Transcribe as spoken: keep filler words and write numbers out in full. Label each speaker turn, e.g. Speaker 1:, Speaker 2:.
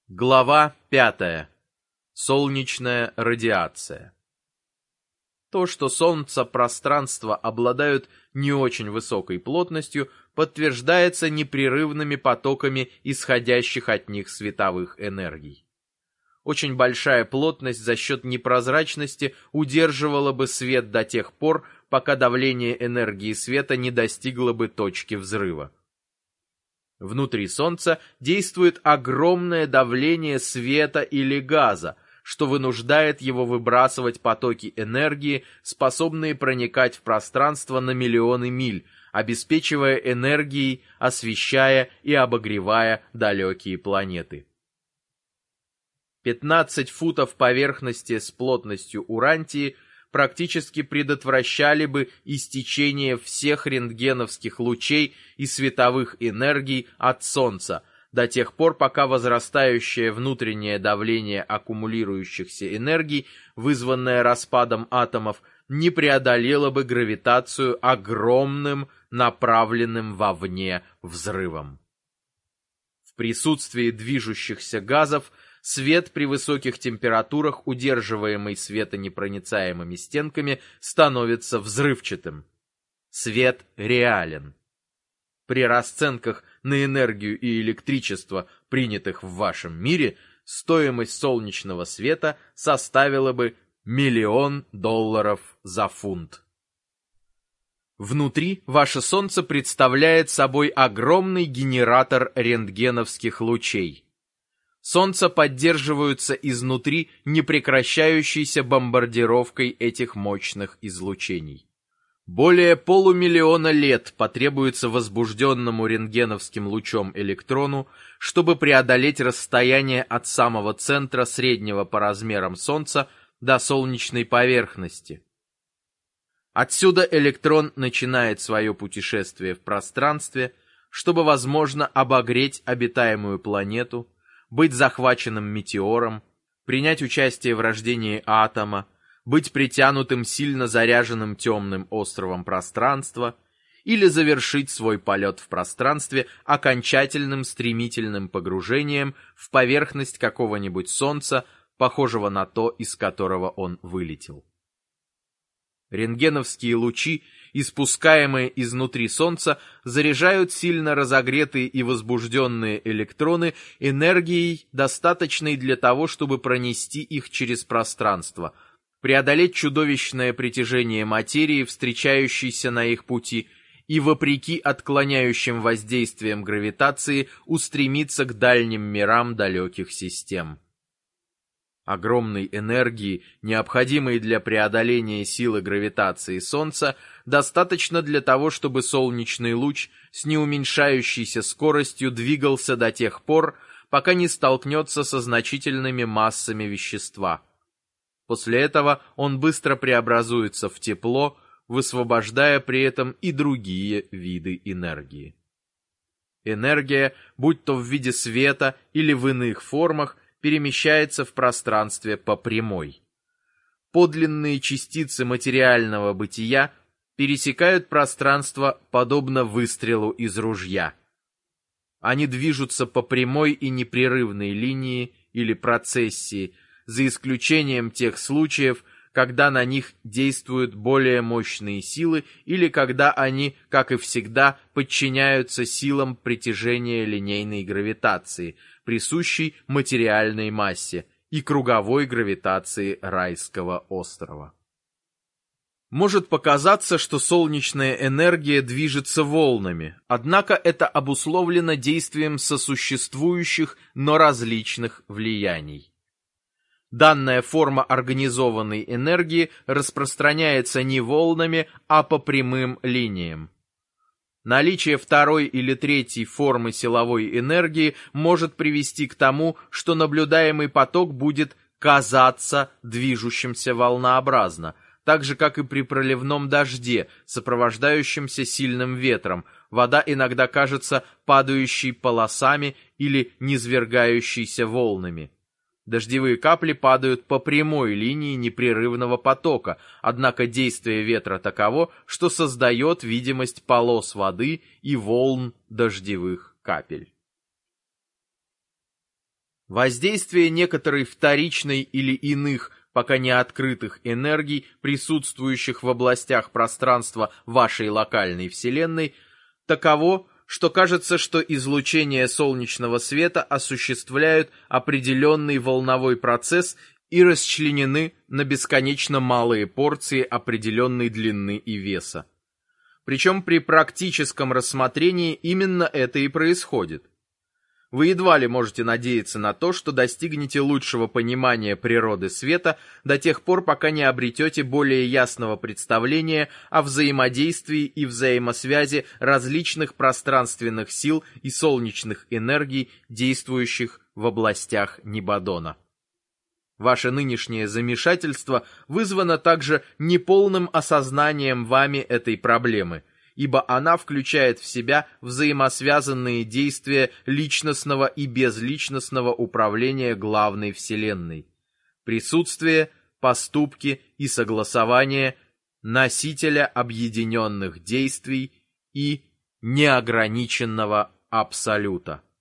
Speaker 1: Глава пятая. Солнечная радиация. То, что Солнце, пространство обладают не очень высокой плотностью, подтверждается непрерывными потоками исходящих от них световых энергий. Очень большая плотность за счет непрозрачности удерживала бы свет до тех пор, пока давление энергии света не достигло бы точки взрыва. Внутри Солнца действует огромное давление света или газа, что вынуждает его выбрасывать потоки энергии, способные проникать в пространство на миллионы миль, обеспечивая энергией, освещая и обогревая далекие планеты. пятнадцать футов поверхности с плотностью Урантии практически предотвращали бы истечение всех рентгеновских лучей и световых энергий от Солнца до тех пор, пока возрастающее внутреннее давление аккумулирующихся энергий, вызванное распадом атомов, не преодолело бы гравитацию огромным, направленным вовне взрывом. В присутствии движущихся газов свет при высоких температурах, удерживаемый светонепроницаемыми стенками, становится взрывчатым. Свет реален. При расценках на энергию и электричество, принятых в вашем мире, стоимость солнечного света составила бы миллион долларов за фунт. Внутри ваше Солнце представляет собой огромный генератор рентгеновских лучей. Солнце поддерживаются изнутри непрекращающейся бомбардировкой этих мощных излучений. Более полумиллиона лет потребуется возбужденному рентгеновским лучом электрону, чтобы преодолеть расстояние от самого центра среднего по размерам Солнца до солнечной поверхности. Отсюда электрон начинает свое путешествие в пространстве, чтобы, возможно, обогреть обитаемую планету, быть захваченным метеором, принять участие в рождении атома, быть притянутым сильно заряженным темным островом пространства или завершить свой полет в пространстве окончательным стремительным погружением в поверхность какого-нибудь Солнца, похожего на то, из которого он вылетел. Рентгеновские лучи, испускаемые изнутри Солнца, заряжают сильно разогретые и возбужденные электроны энергией, достаточной для того, чтобы пронести их через пространство, преодолеть чудовищное притяжение материи, встречающейся на их пути, и, вопреки отклоняющим воздействиям гравитации, устремиться к дальним мирам далеких систем. Огромной энергии, необходимой для преодоления силы гравитации Солнца, достаточно для того, чтобы солнечный луч с неуменьшающейся скоростью двигался до тех пор, пока не столкнется со значительными массами вещества. После этого он быстро преобразуется в тепло, высвобождая при этом и другие виды энергии. Энергия, будь то в виде света или в иных формах, перемещается в пространстве по прямой. Подлинные частицы материального бытия пересекают пространство подобно выстрелу из ружья. Они движутся по прямой и непрерывной линии или процессии, за исключением тех случаев, когда на них действуют более мощные силы или когда они, как и всегда, подчиняются силам притяжения линейной гравитации, присущей материальной массе, и круговой гравитации райского острова. Может показаться, что солнечная энергия движется волнами, однако это обусловлено действием сосуществующих, но различных влияний. Данная форма организованной энергии распространяется не волнами, а по прямым линиям. Наличие второй или третьей формы силовой энергии может привести к тому, что наблюдаемый поток будет казаться движущимся волнообразно, так же, как и при проливном дожде, сопровождающемся сильным ветром. Вода иногда кажется падающей полосами или низвергающейся волнами. Дождевые капли падают по прямой линии непрерывного потока, однако действие ветра таково, что создает видимость полос воды и волн дождевых капель. Воздействие некоторой вторичной или иных, пока не открытых энергий, присутствующих в областях пространства вашей локальной Вселенной, таково, что кажется, что излучение солнечного света осуществляют определенный волновой процесс и расчленены на бесконечно малые порции определенной длины и веса. Причем при практическом рассмотрении именно это и происходит. Вы едва ли можете надеяться на то, что достигнете лучшего понимания природы света до тех пор, пока не обретете более ясного представления о взаимодействии и взаимосвязи различных пространственных сил и солнечных энергий, действующих в областях Нибадона. Ваше нынешнее замешательство вызвано также неполным осознанием вами этой проблемы, ибо она включает в себя взаимосвязанные действия личностного и безличностного управления главной Вселенной, присутствие, поступки и согласование носителя объединенных действий и неограниченного абсолюта.